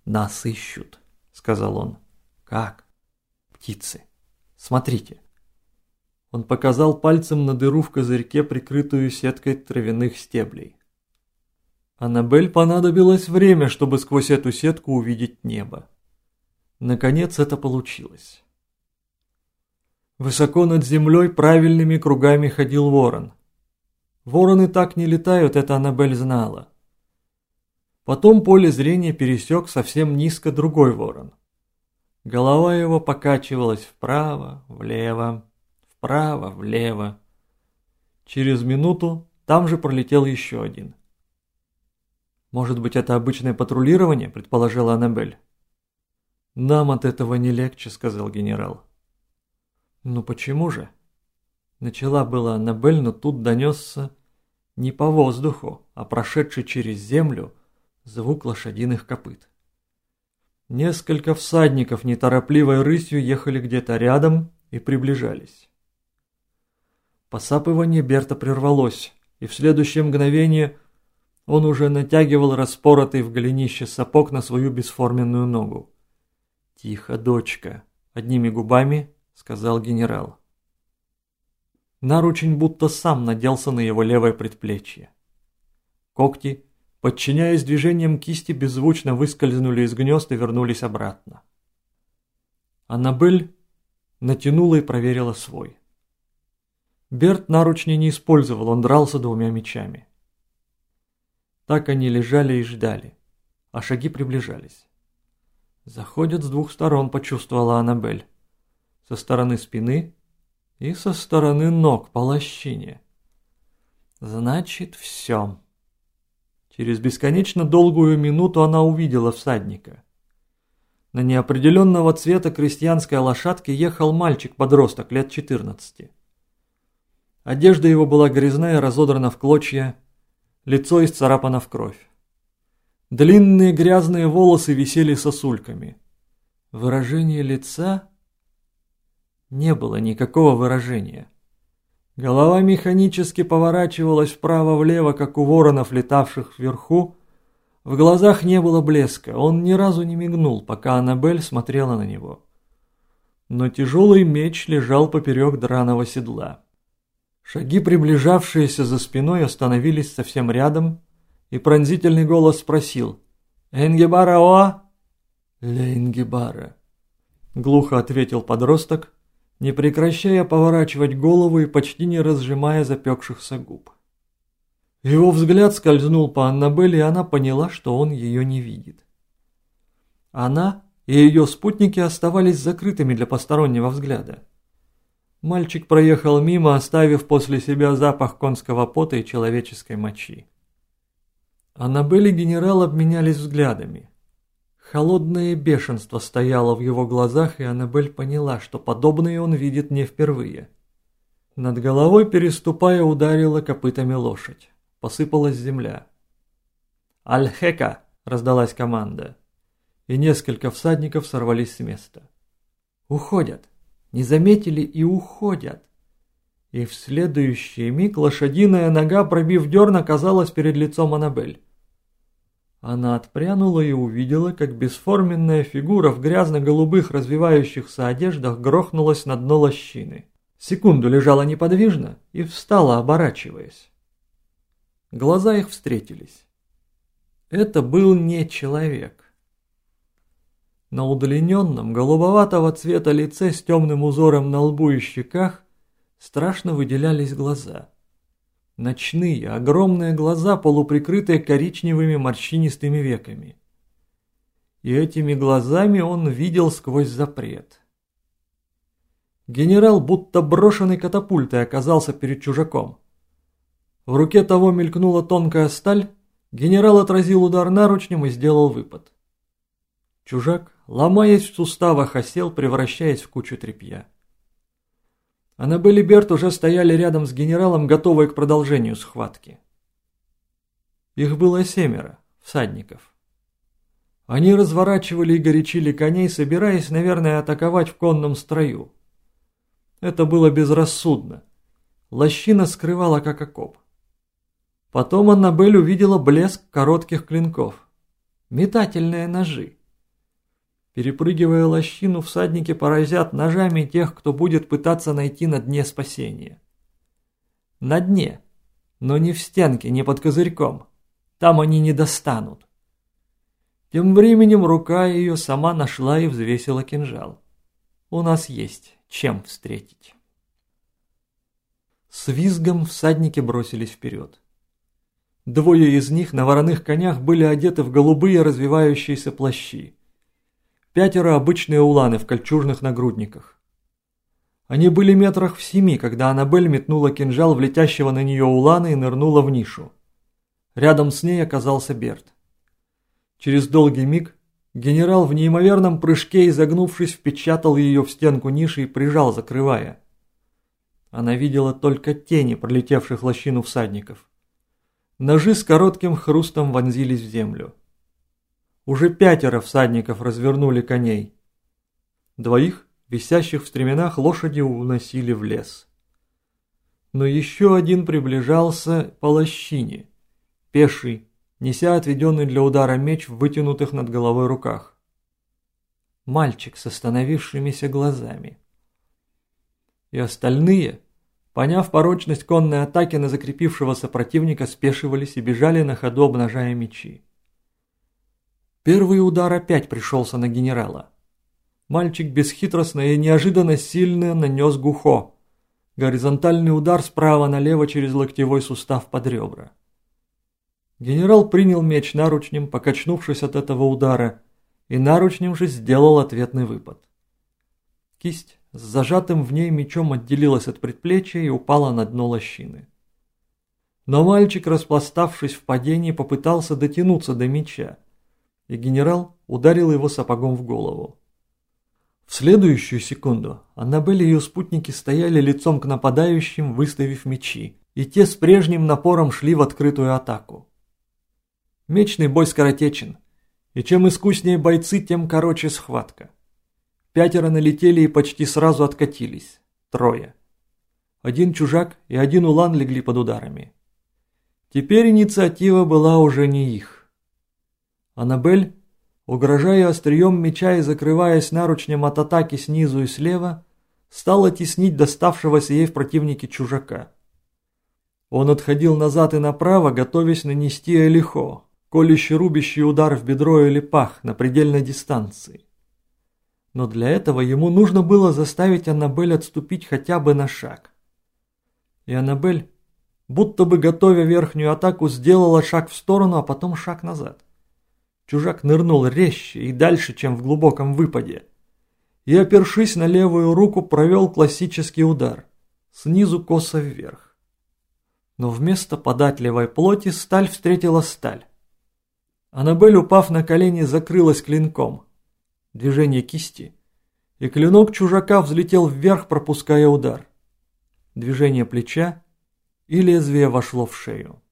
«Нас ищут», — сказал он. «Как?» «Птицы. Смотрите». Он показал пальцем на дыру в козырьке, прикрытую сеткой травяных стеблей. Аннабель понадобилось время, чтобы сквозь эту сетку увидеть небо. Наконец это получилось. Высоко над землей правильными кругами ходил ворон. Вороны так не летают, это Аннабель знала. Потом поле зрения пересек совсем низко другой ворон. Голова его покачивалась вправо, влево, вправо, влево. Через минуту там же пролетел еще один. «Может быть, это обычное патрулирование?» – предположила Аннабель. «Нам от этого не легче», – сказал генерал. «Ну почему же?» Начала была Аннабель, но тут донесся не по воздуху, а прошедший через землю звук лошадиных копыт. Несколько всадников неторопливой рысью ехали где-то рядом и приближались. Посапывание Берта прервалось, и в следующее мгновение он уже натягивал распоротый в голенище сапог на свою бесформенную ногу. «Тихо, дочка», — одними губами сказал генерал. Наручень будто сам наделся на его левое предплечье. Когти, подчиняясь движениям кисти, беззвучно выскользнули из гнезд и вернулись обратно. Аннабель натянула и проверила свой. Берт наручни не использовал, он дрался двумя мечами. Так они лежали и ждали, а шаги приближались. «Заходят с двух сторон», — почувствовала Аннабель. Со стороны спины и со стороны ног по лощине. «Значит, все». Через бесконечно долгую минуту она увидела всадника. На неопределенного цвета крестьянской лошадке ехал мальчик-подросток лет 14. Одежда его была грязная и разодрана в клочья, лицо исцарапано в кровь. Длинные грязные волосы висели сосульками. Выражение лица... Не было никакого выражения. Голова механически поворачивалась вправо-влево, как у воронов, летавших вверху. В глазах не было блеска, он ни разу не мигнул, пока Аннабель смотрела на него. Но тяжелый меч лежал поперек драного седла. Шаги, приближавшиеся за спиной, остановились совсем рядом, и пронзительный голос спросил: «Энгебара оа?» «Ля Энгебара», — глухо ответил подросток, не прекращая поворачивать голову и почти не разжимая запекшихся губ. Его взгляд скользнул по Аннабель, и она поняла, что он ее не видит. Она и ее спутники оставались закрытыми для постороннего взгляда. Мальчик проехал мимо, оставив после себя запах конского пота и человеческой мочи. Аннабель и генерал обменялись взглядами. Холодное бешенство стояло в его глазах, и Аннабель поняла, что подобное он видит не впервые. Над головой, переступая, ударила копытами лошадь. Посыпалась земля. «Аль-Хека!» — раздалась команда, и несколько всадников сорвались с места. «Уходят! Не заметили и уходят!» И в следующий миг лошадиная нога, пробив дерн, оказалась перед лицом Аннабель. Она отпрянула и увидела, как бесформенная фигура в грязно-голубых развивающихся одеждах грохнулась на дно лощины. Секунду лежала неподвижно и встала, оборачиваясь. Глаза их встретились. Это был не человек. На удлиненном, голубоватого цвета лице с темным узором на лбу и щеках страшно выделялись глаза. Ночные, огромные глаза, полуприкрытые коричневыми морщинистыми веками. И этими глазами он видел сквозь запрет. Генерал, будто брошенный катапультой, оказался перед чужаком. В руке того мелькнула тонкая сталь, генерал отразил удар наручнем и сделал выпад. Чужак, ломаясь в суставах, осел, превращаясь в кучу тряпья. Аннабель и Берт уже стояли рядом с генералом, готовые к продолжению схватки. Их было 7 всадников. Они разворачивали и горячили коней, собираясь, наверное, атаковать в конном строю. Это было безрассудно. Лощина скрывала как окоп. Потом Аннабель увидела блеск коротких клинков. Метательные ножи. Перепрыгивая лощину, всадники поразят ножами тех, кто будет пытаться найти на дне спасения. На дне, но не в стенке, не под козырьком. Там они не достанут. Тем временем рука ее сама нашла и взвесила кинжал. У нас есть чем встретить. С визгом всадники бросились вперед. Двое из них на вороных конях были одеты в голубые развивающиеся плащи. 5 обычные уланы в кольчужных нагрудниках. Они были метрах в 7, когда Аннабель метнула кинжал в летящего на нее улана и нырнула в нишу. Рядом с ней оказался Берт. Через долгий миг генерал в неимоверном прыжке, изогнувшись, впечатал ее в стенку ниши и прижал, закрывая. Она видела только тени пролетевших лощину всадников. Ножи с коротким хрустом вонзились в землю. Уже 5 всадников развернули коней. 2, висящих в стременах, лошади уносили в лес. Но еще один приближался по лощине, пеший, неся отведенный для удара меч в вытянутых над головой руках. Мальчик с остановившимися глазами. И остальные, поняв порочность конной атаки на закрепившегося противника, спешивались и бежали на ходу, обнажая мечи. Первый удар опять пришелся на генерала. Мальчик бесхитростно и неожиданно сильно нанес гухо. Горизонтальный удар справа налево через локтевой сустав под ребра. Генерал принял меч наручнем, покачнувшись от этого удара, и наручнем же сделал ответный выпад. Кисть с зажатым в ней мечом отделилась от предплечья и упала на дно лощины. Но мальчик, распластавшись в падении, попытался дотянуться до меча, и генерал ударил его сапогом в голову. В следующую секунду Аннабель и ее спутники стояли лицом к нападающим, выставив мечи, и те с прежним напором шли в открытую атаку. Мечный бой скоротечен, и чем искуснее бойцы, тем короче схватка. 5 налетели и почти сразу откатились. 3. 1 чужак и 1 улан легли под ударами. Теперь инициатива была уже не их. Аннабель, угрожая острием меча и закрываясь наручнем от атаки снизу и слева, стала теснить доставшегося ей в противнике чужака. Он отходил назад и направо, готовясь нанести элихо, колющий-рубящий удар в бедро или пах на предельной дистанции. Но для этого ему нужно было заставить Аннабель отступить хотя бы на шаг. И Аннабель, будто бы готовя верхнюю атаку, сделала шаг в сторону, а потом шаг назад. Чужак нырнул резче и дальше, чем в глубоком выпаде, и, опершись на левую руку, провел классический удар, снизу косо вверх. Но вместо податливой плоти сталь встретила сталь. Аннабель, упав на колени, закрылась клинком. Движение кисти, и клинок чужака взлетел вверх, пропуская удар. Движение плеча, и лезвие вошло в шею.